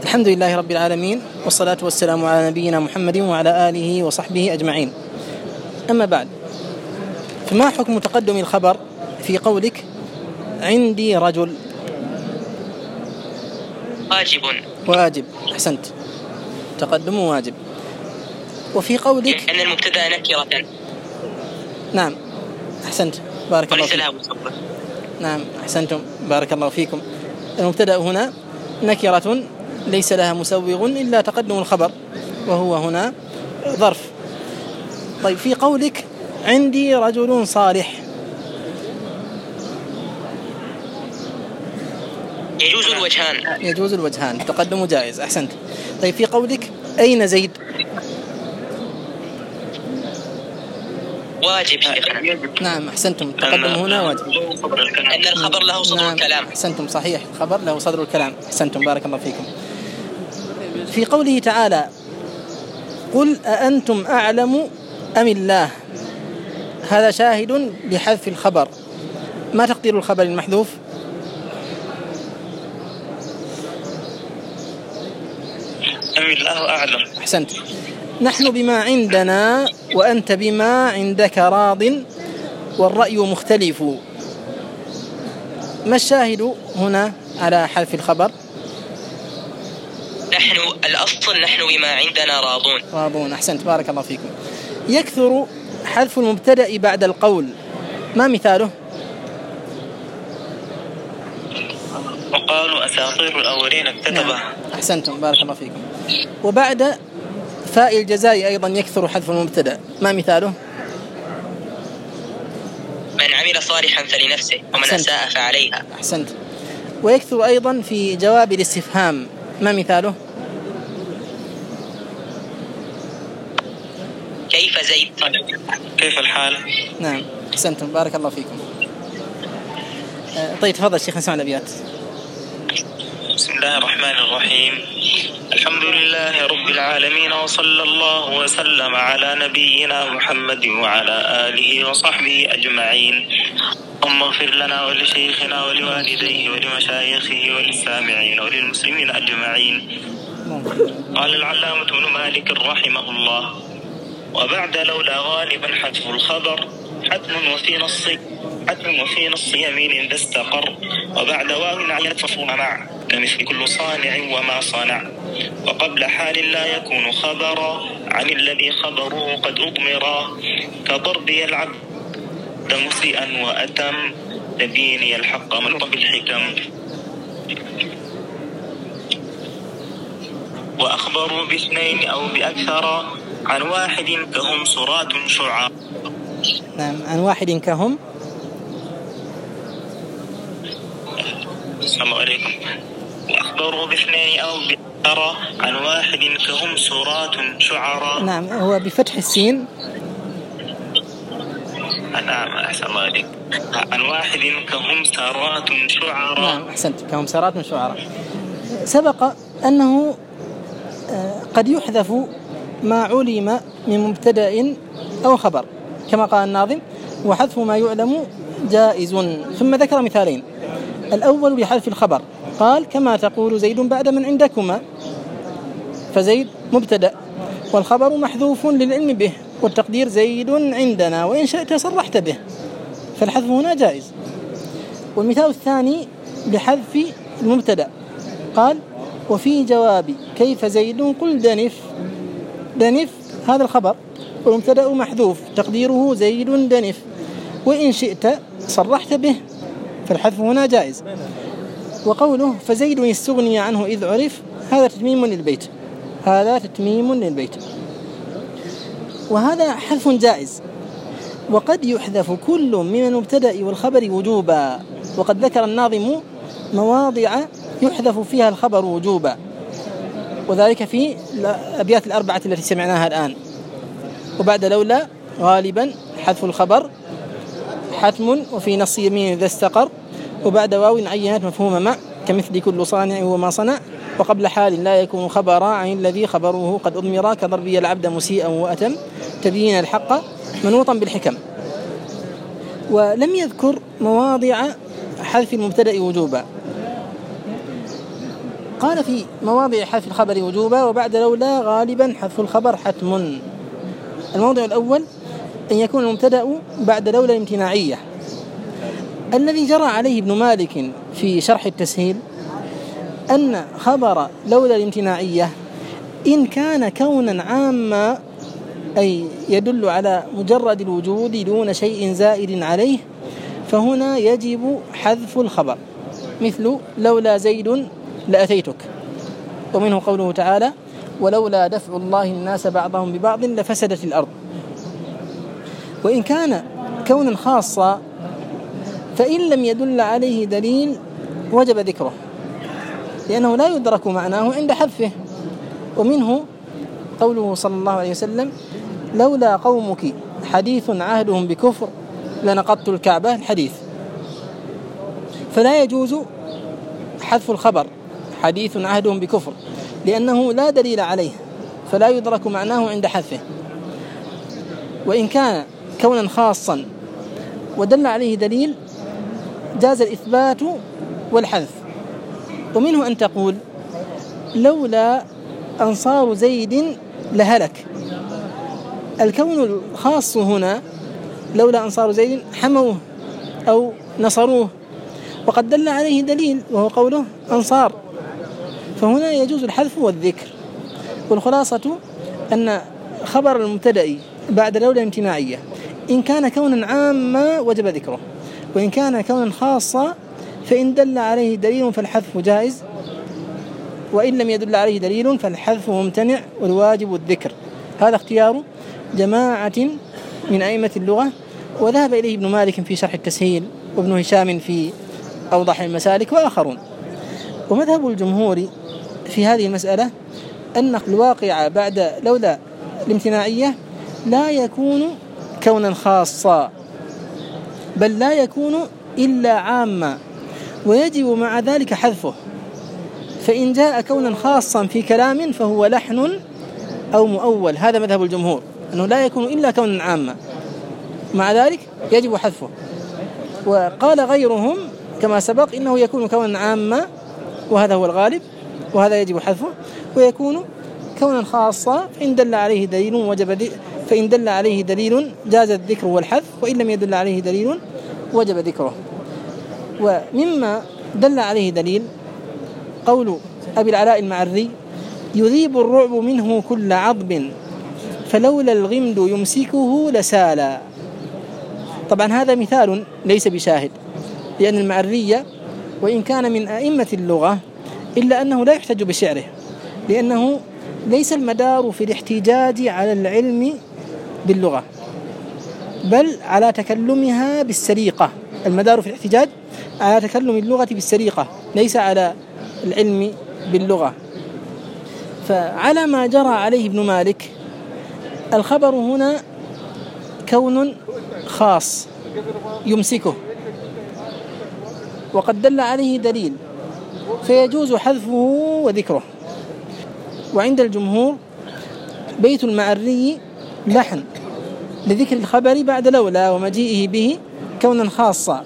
الحمد لله رب العالمين، والصلاة والسلام على نبينا محمد وعلى آله وصحبه أجمعين. أما بعد، فما حكم تقدم الخبر في قولك عندي رجل؟ واجب. أحسنت، تقدم واجب. وفي قولك أن المبتدأ نكرة. نعم أحسنت، بارك الله فيكم. نعم أحسنتم، بارك الله فيكم. المبتدأ هنا نكرة ليس لها مسوغ إلا تقدم الخبر، وهو هنا ظرف. طيب، في قولك عندي رجل صالح، يجوز الوجهان، تقدم جائز. أحسنت. طيب، في قولك أين زيد؟ واجب شيخنا. نعم أحسنتم، تقدم هنا واجب، أن الخبر له صدر الكلام. أحسنتم، صحيح، الخبر له صدر الكلام. أحسنتم، بارك الله فيكم. في قوله تعالى قل أأنتم أعلم أم الله، هذا شاهد لحذف الخبر. ما تقدير الخبر المحذوف؟ أم الله أعلم. أحسنت. نحن بما عندنا وأنت بما عندك راض والرأي مختلف. ما الشاهد هنا على حذف الخبر؟ نحن الأصل نحن بما عندنا راضون. أحسنت، بارك الله فيكم. يكثر حذف المبتدأ بعد القول، ما مثاله؟ وقالوا أساطير الأولين اكتتبها. أحسنتم، بارك الله فيكم. وبعد فاء الجزاء أيضا يكثر حذف المبتدأ، ما مثاله؟ من عمل صالحا فلنفسه ومن أساء فعليها. أحسنت. ويكثر أيضا في جواب الاستفهام، ما مثاله؟ كيف زيد؟ كيف الحال؟ نعم أحسنتم، بارك الله فيكم. طيب تفضل شيخ، نسمع الأبيات. بسم الله الرحمن الرحيم. الحمد لله رب العالمين، وصلى الله وسلم على نبينا محمد وعلى آله وصحبه أجمعين. اللهم اغفر لنا ولشيخنا ولوالديه ولمشايخه وللسامعين وللمسلمين أجمعين. قال العلامة ابن مالك رحمه الله: وبعد لولا غالبا حذف الخبر حتم وفي نص يمين ذا استقر، وبعد واو عينت مفهوم مع كمثل كل صانع وما صنع، وقبل حال لا يكون خبرا عن الذي خبره قد أضمرا، كضربي العبد مسيئا وأتم تبيني الحق منوطا بالحكم. وأخبروا باثنين أو بأكثر عن واحد كهم صراط شعراء. نعم، عن واحد كهم. السلام عليكم. وأخبروا باثنين أو بأكثر عن واحد كهم صراط شعراء. نعم، هو بفتح السين. نعم أحسن الله عليك. عن واحد كهم سارات شعراء. نعم أحسنت، كهم سارات شعراء. سبق أنه قد يحذف ما علم من مبتدأ أو خبر، كما قال الناظم: وحذف ما يعلم جائز. ثم ذكر مثالين. الأول لحذف الخبر، قال: كما تقول زيد بعد من عندكما، فزيد مبتدأ والخبر محذوف للعلم به، والتقدير زيد عندنا، وإن شئت صرحت به، فالحذف هنا جائز. والمثال الثاني لحذف المبتدأ، قال: وفي جواب كيف زيد قل دنف. دنف هذا الخبر، والمبتدأ محذوف تقديره زيد دنف، وإن شئت صرحت به، فالحذف هنا جائز. وقوله فزيد يستغني عنه إذ عرف، هذا تتميم للبيت، وهذا حذف جائز. وقد يحذف كل من المبتدأ والخبر وجوبا، وقد ذكر الناظم مواضع يحذف فيها الخبر وجوبا، وذلك في الأبيات الأربعة التي سمعناها الآن. وبعد لولا غالبا حذف الخبر حتم، وفي نص يمين ذا استقر، وبعد واو عينت مفهوم مع كمثل كل صانع وما صنع، وقبل حال لا يكون خبرا عن الذي خبره قد أضمر، كضربي العبد مسيئا وأتم تبين الحق منوطا بالحكم. ولم يذكر مواضع حذف المبتدأ وجوبا. قال في مواضع حذف الخبر وجوبا وبعد لولا غالبا حذف الخبر حتم. الموضع الأول أن يكون المبتدأ بعد لولا الامتناعية. الذي جرى عليه ابن مالك في شرح التسهيل أن خبر لولا الامتناعية إن كان كونا عاما أي يدل على مجرد الوجود دون شيء زائد عليه فهنا يجب حذف الخبر، مثل لولا زيد لأتيتك، ومنه قوله تعالى ولولا دفع الله الناس بعضهم ببعض لفسدت الأرض. وإن كان كونا خاصا فإن لم يدل عليه دليل وجب ذكره، لأنه لا يدرك معناه عند حذفه، ومنه قوله صلى الله عليه وسلم لولا قومك حديث عهدهم بكفر لنقضت الكعبة الحديث. فلا يجوز حذف الخبر حديث عهدهم بكفر لأنه لا دليل عليه فلا يدرك معناه عند حذفه. وإن كان كونا خاصا ودل عليه دليل جاز الإثبات والحذف، ومنه أن تقول لولا أنصار زيد لهلك. الكون الخاص هنا لولا أنصار زيد حموه أو نصروه، وقد دل عليه دليل وهو قوله أنصار، فهنا يجوز الحذف والذكر. والخلاصة أن خبر المبتدأ بعد لولا امتناعية إن كان كونا عاما وجب ذكره، وإن كان كونا خاصا فإن دل عليه دليل فالحذف جائز، وإن لم يدل عليه دليل فالحذف ممتنع والواجب الذكر. هذا اختيار جماعة من أئمة اللغة، وذهب إليه ابن مالك في شرح التسهيل وابن هشام في أوضح المسالك وآخرون. ومذهب الجمهور في هذه المسألة أن الواقع بعد لولا الامتناعية لا يكون كونا خاصا، بل لا يكون إلا عاما، ويجب مع ذلك حذفه. فإن جاء كونا خاصا في كلام فهو لحن أو مؤول، هذا مذهب الجمهور أنه لا يكون إلا كونا عاما، مع ذلك يجب حذفه. وقال غيرهم كما سبق إنه يكون كونا عاما وهذا هو الغالب وهذا يجب حذفه، ويكون كونا خاصا فإن دل عليه دليل فإن دل عليه دليل جاز الذكر والحذف، وإن لم يدل عليه دليل وجب ذكره. ومما دل عليه دليل قول أبي العلاء المعري يذيب الرعب منه كل عضب فلولا الغمد يمسكه لسالا. طبعا هذا مثال ليس بشاهد، لأن المعرية وإن كان من أئمة اللغة إلا أنه لا يحتج بشعره، لأنه ليس المدار في الاحتجاج على العلم باللغة بل على تكلمها بالسريقة. المدار في الاحتجاج على تكلم اللغة بالسريقة ليس على العلم باللغة. فعلى ما جرى عليه ابن مالك الخبر هنا كون خاص يمسكه وقد دل عليه دليل فيجوز حذفه وذكره. وعند الجمهور بيت المعري لحن لذكر الخبر بعد لولا ومجيئه به كونا خاصا،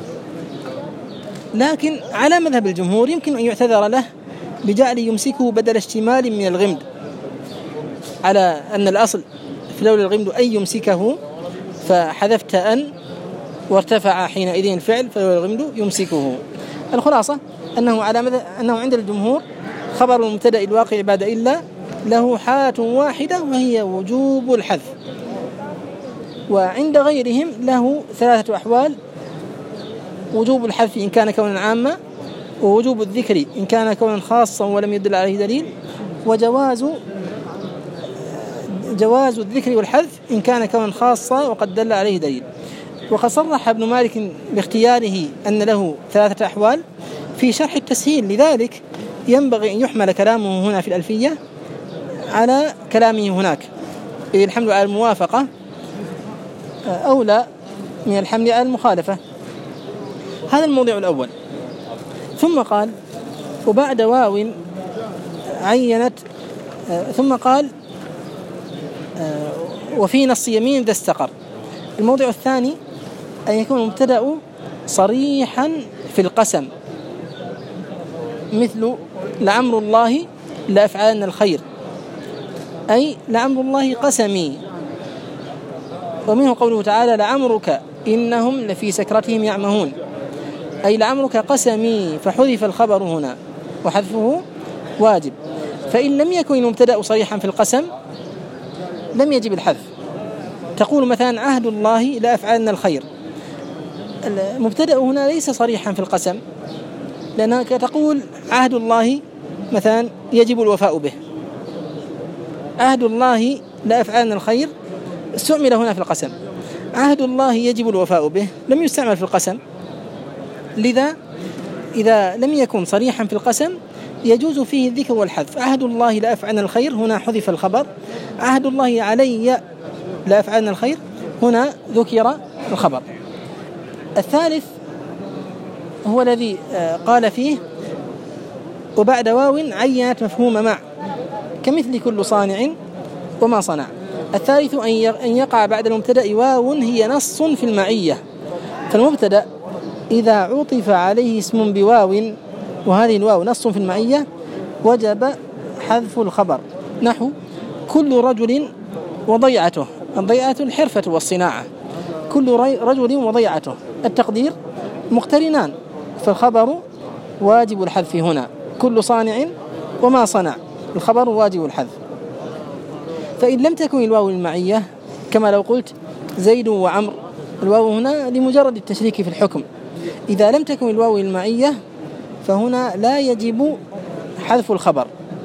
لكن على مذهب الجمهور يمكن أن يعتذر له بجعل يمسكه بدل اشتمال من الغمد، على أن الأصل في لولا الغمد أن يمسكه فحذفت أن وارتفع حينئذ الفعل فلولا الغمد يمسكه. الخلاصة أنه عند الجمهور خبر المبتدأ الواقع بعد إلا له حالة واحدة وهي وجوب الحذف، وعند غيرهم له ثلاثة أحوال: وجوب الحذف إن كان كونا عاما، ووجوب الذكر إن كان كونا خاصا ولم يدل عليه دليل، وجواز الذكر والحذف إن كان كونا خاصا وقد دل عليه دليل. وقد صرح ابن مالك باختياره أن له ثلاثة أحوال في شرح التسهيل، لذلك ينبغي أن يحمل كلامه هنا في الألفية على كلامه هناك، إذ الحمل على الموافقة أولى من الحمل على المخالفة. هذا الموضوع الأول. ثم قال وبعد واو عينت، ثم قال وفي نص يمين ذا استقر. الموضوع الثاني أن يكون المبتدأ صريحا في القسم، مثل لعمر الله لأفعلن الخير، أي لعمر الله قسمي. ومنه قوله تعالى لعمرك إنهم لفي سكرتهم يعمهون، أي لعمرك قسمي، فحذف الخبر هنا وحذفه واجب. فإن لم يكن المبتدأ صريحا في القسم لم يجب الحذف. تقول مثلا عهد الله لأفعلن الخير، المبتدأ هنا ليس صريحا في القسم، لأنك تقول عهد الله مثلا يجب الوفاء به، عهد الله لأفعلن الخير استعمل هنا في القسم، عهد الله يجب الوفاء به لم يستعمل في القسم. لذا إذا لم يكن صريحا في القسم يجوز فيه الذكر والحذف. عهد الله لأفعلن الخير هنا حذف الخبر، عهد الله علي لأفعلن الخير هنا ذكر الخبر. الثالث هو الذي قال فيه وبعد واو عينت مفهوم مع كمثل كل صانع وما صنع. الثالث أن يقع بعد المبتدأ واو هي نص في المعية، فالمبتدأ إذا عطف عليه اسم بواو وهذه الواو نص في المعية وجب حذف الخبر، نحو كل رجل وضيعته، الضيعة الحرفة والصناعة، كل رجل وضيعته، التقدير مقترنان، فالخبر واجب الحذف هنا، كل صانع وما صنع الخبر واجب الحذف. فإن لم تكن الواو المعية كما لو قلت زيد وعمر، الواو هنا لمجرد التشريك في الحكم، إذا لم تكن الواو المعية فهنا لا يجب حذف الخبر،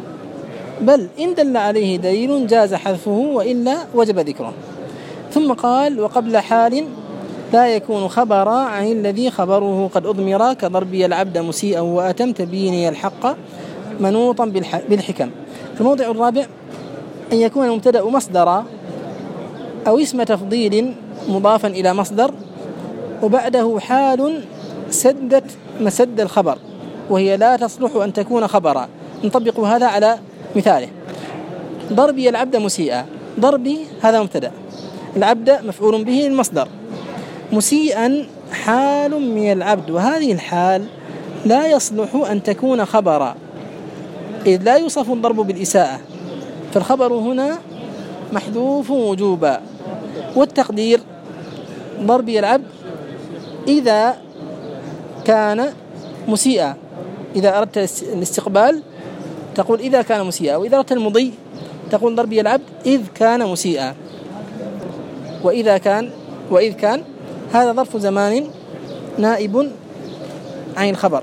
بل إن دل عليه دليل جاز حذفه وإلا وجب ذكره. ثم قال وقبل حال لا يكون خبرا عن الذي خبره قد أضمر كضربي العبد مسيئا وأتم تبيني الحق منوطا بالحكم. الموضع الرابع أن يكون المبتدأ مصدرا أو اسم تفضيل مضافا إلى مصدر وبعده حال سدت مسد الخبر، وهي لا تصلح أن تكون خبرا. نطبق هذا على مثاله، ضربي العبد مسيئا، ضربي هذا مبتدأ، العبد مفعول به المصدر، مسيئا حال من العبد، وهذه الحال لا يصلح أن تكون خبرا إذ لا يوصف الضرب بالإساءة، فالخبر هنا محذوف وجوبا. والتقدير ضربي العبد إذا كان مسيئا، إذا أردت الاستقبال تقول إذا كان مسيئا، وإذا أردت المضي تقول ضربي العبد إذ كان مسيئا. وإذ كان هذا ظرف زمان نائب عن الخبر.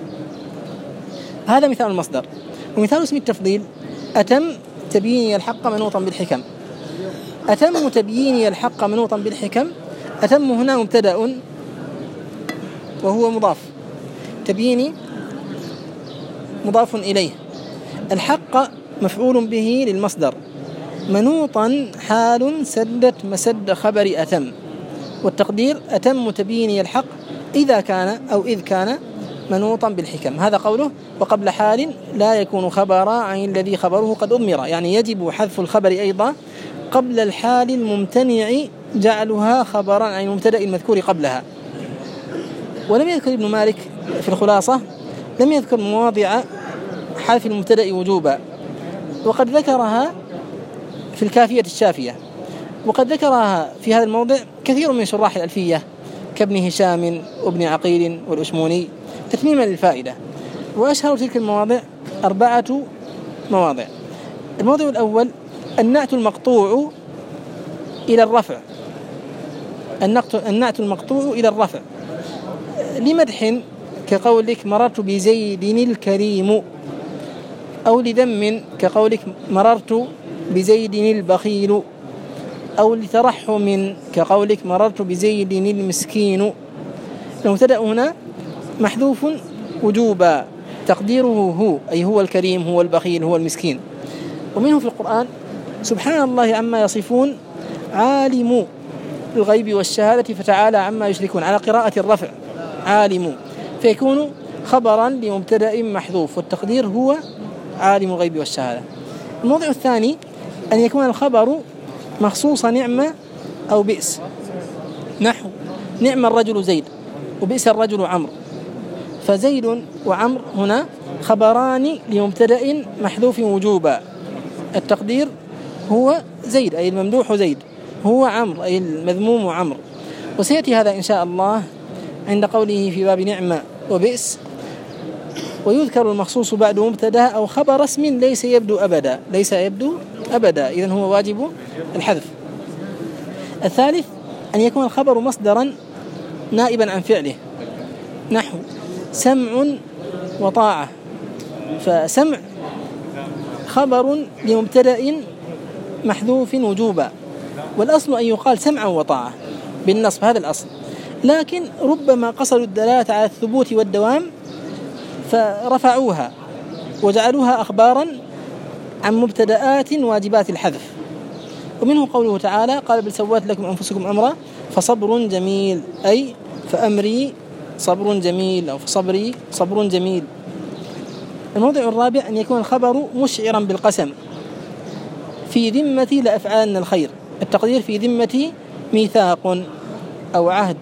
هذا مثال المصدر. ومثال اسم التفضيل أتم تبييني الحق منوطا بالحكم، أتم تبييني الحق منوطا بالحكم، أتم هنا مبتدأ وهو مضاف، تبييني مضاف إليه، الحق مفعول به للمصدر، منوطا حال سدت مسد خبر أتم، والتقدير أتم تبييني الحق إذا كان أو إذ كان منوطا بالحكم. هذا قوله وقبل حال لا يكون خبرا عن الذي خبره قد أضمر، يعني يجب حذف الخبر أيضا قبل الحال الممتنع جعلها خبرا عن المبتدأ المذكور قبلها. ولم يذكر ابن مالك في الخلاصة، لم يذكر مواضع حذف المبتدأ وجوبا، وقد ذكرها في الكافية الشافية، وقد ذكرها في هذا الموضع كثير من شراح الألفية كابن هشام وابن عقيل والأشموني تتميما للفائدة. وأشهر تلك المواضع 4 مواضع. الموضع الأول النعت المقطوع إلى الرفع، النعت المقطوع إلى الرفع لمدح كقولك مررت بزيد الكريم، أو لذم كقولك مررت بزيد البخيل، أو لترحم كقولك مررت بزيد المسكين. المبتدأ هنا محذوف وجوبا، تقديره هو، أي هو الكريم هو البخيل هو المسكين. ومنه في القرآن سبحان الله عما يصفون عالم الغيب والشهادة فتعالى عما يشركون، على قراءة الرفع عالم، فيكون خبرا لمبتدأ محذوف والتقدير هو عالم الغيب والشهادة. الموضع الثاني أن يكون الخبر مخصوص نعمة أو بئس، نحو نعم الرجل زيد وبئس الرجل عمرو، فزيد وعمر هنا خبران لمبتدأ محذوف وجوبا. التقدير هو زيد أي الممدوح زيد، هو عمرو أي المذموم عمرو. وسيأتي هذا إن شاء الله عند قوله في باب نعمة وبئس. ويذكر المخصوص بعد مبتدأ أو خبر اسم ليس يبدو أبدا، إذن هو واجب الحذف. الثالث أن يكون الخبر مصدرا نائبا عن فعله، نحو سمع وطاعة، فسمع خبر لمبتدأ محذوف وجوبا، والأصل أن يقال سمعا وطاعة بالنصب، هذا الأصل، لكن ربما قصدوا الدلالة على الثبوت والدوام فرفعوها وجعلوها أخبارا عن مبتدآت واجبات الحذف. ومنه قوله تعالى قال بل سوات لكم أنفسكم أمرا فصبر جميل، أي فأمري صبر جميل أو فصبري صبر جميل. الموضع الرابع أن يكون الخبر مشعرا بالقسم، في ذمتي لأفعالن الخير، التقدير في ذمتي ميثاق أو عهد.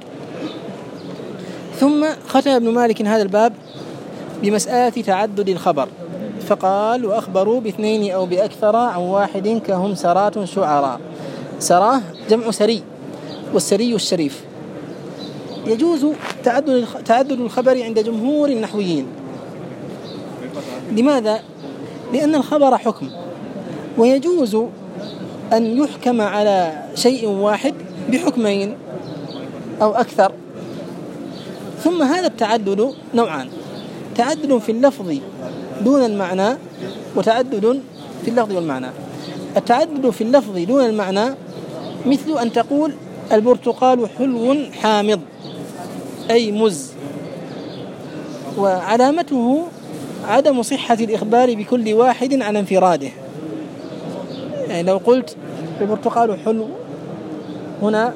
ثم ختم ابن مالك هذا الباب بمسألة تعدد الخبر، فقال وأخبروا باثنين أو بأكثر عن واحد كهم سرات شعراء. سراه جمع سري، والسري الشريف. يجوز تعدد الخبر عند جمهور النحويين. لماذا؟ لأن الخبر حكم، ويجوز أن يحكم على شيء واحد بحكمين أو أكثر. ثم هذا التعدد نوعان: تعدد في اللفظ دون المعنى، وتعدد في اللفظ والمعنى. التعدد في اللفظ دون المعنى مثل أن تقول البرتقال حلو حامض، أي مز، وعلامته عدم صحة الإخبار بكل واحد عن انفراده. يعني لو قلت البرتقال حلو هنا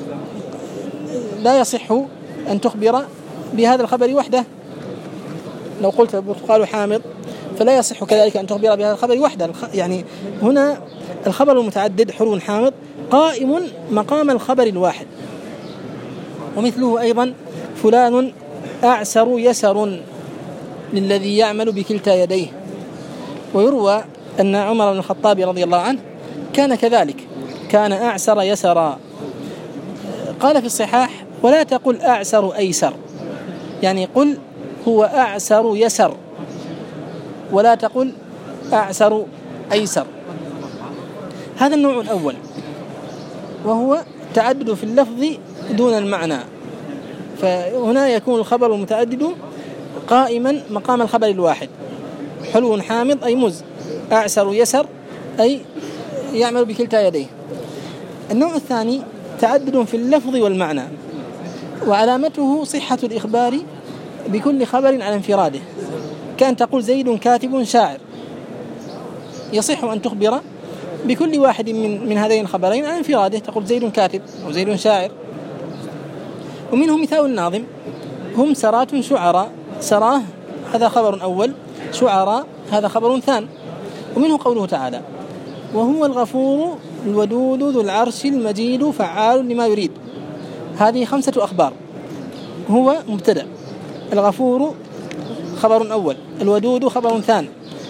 لا يصح أن تخبر بهذا الخبر وحده. لو قلت البرتقال حامض فلا يصح كذلك أن تخبر بهذا الخبر وحده. يعني هنا الخبر المتعدد حلو حامض قائم مقام الخبر الواحد. ومثله أيضا فلان أعسر يسر للذي يعمل بكلتا يديه. ويروى أن عمر بن الخطاب رضي الله عنه كان كذلك، كان أعسر يسرا. قال في الصحاح ولا تقل أعسر أيسر، يعني قل هو أعسر يسر، ولا تقل أعسر أيسر. هذا النوع الأول، وهو تعدد في اللفظ دون المعنى. فهنا يكون الخبر المتعدد قائما مقام الخبر الواحد: حلو حامض أي مز، أعسر يسر أي يعمل بكلتا يديه. النوع الثاني تعدد في اللفظ والمعنى، وعلامته صحة الإخبار بكل خبر على انفراده، كان تقول زيد كاتب شاعر، يصح أن تخبر بكل واحد من هذين الخبرين على انفراده، تقول زيد كاتب أو زيد شاعر. ومنه مثال الناظم: هم سرات شعراء. سراه هذا خبر أول، شعراء هذا خبر ثان. ومنه قوله تعالى وهو الغفور الودود ذو العرش المجيد فعال لما يريد. هذه 5 أخبار. هو مبتدأ، الغفور خبر أول، الودود خبر ثان،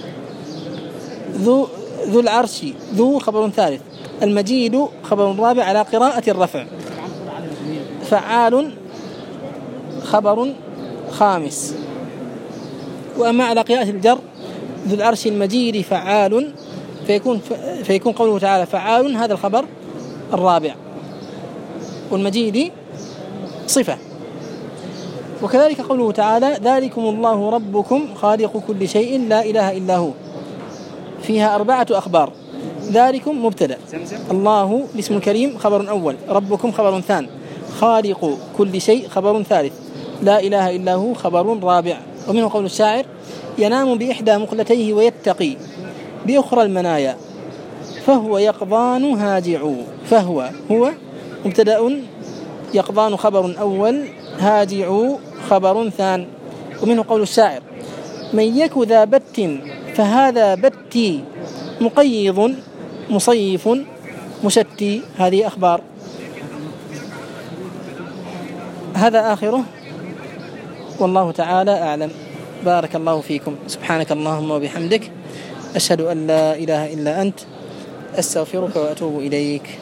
ذو العرش ذو خبر ثالث، المجيد خبر رابع على قراءة الرفع، فعال خبر خامس. وأما على قراءة الجر ذو العرش المجيد فعال، فيكون قوله تعالى فعال هذا الخبر الرابع، والمجيد صفة. وكذلك قوله تعالى ذلكم الله ربكم خالق كل شيء لا إله إلا هو، فيها 4 أخبار. ذلكم مبتدأ، الله الاسم الكريم خبر أول، ربكم خبر ثان، خالق كل شيء خبر ثالث، لا إله إلا هو خبر رابع. ومنه قول الشاعر ينام بإحدى مقلتيه ويتقي بأخرى المنايا فهو يقظان هاجع. فهو مبتدأ، يقظان خبر أول، هاجع خبر ثان. ومنه قول الشاعر من يك ذا بت فهذا بتي مقيض مصيف مشتي. هذه أخبار. هذا آخره، والله تعالى أعلم. بارك الله فيكم. سبحانك اللهم وبحمدك، أشهد أن لا إله إلا أنت، أستغفرك وأتوب إليك.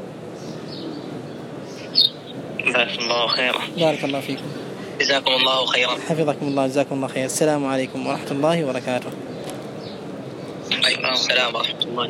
جزاكم الله خيرا. بارك الله فيكم. جزاكم الله خيرا. حفظكم الله. جزاكم الله خير. السلام عليكم ورحمة الله وبركاته. وعليكم السلام ورحمة الله.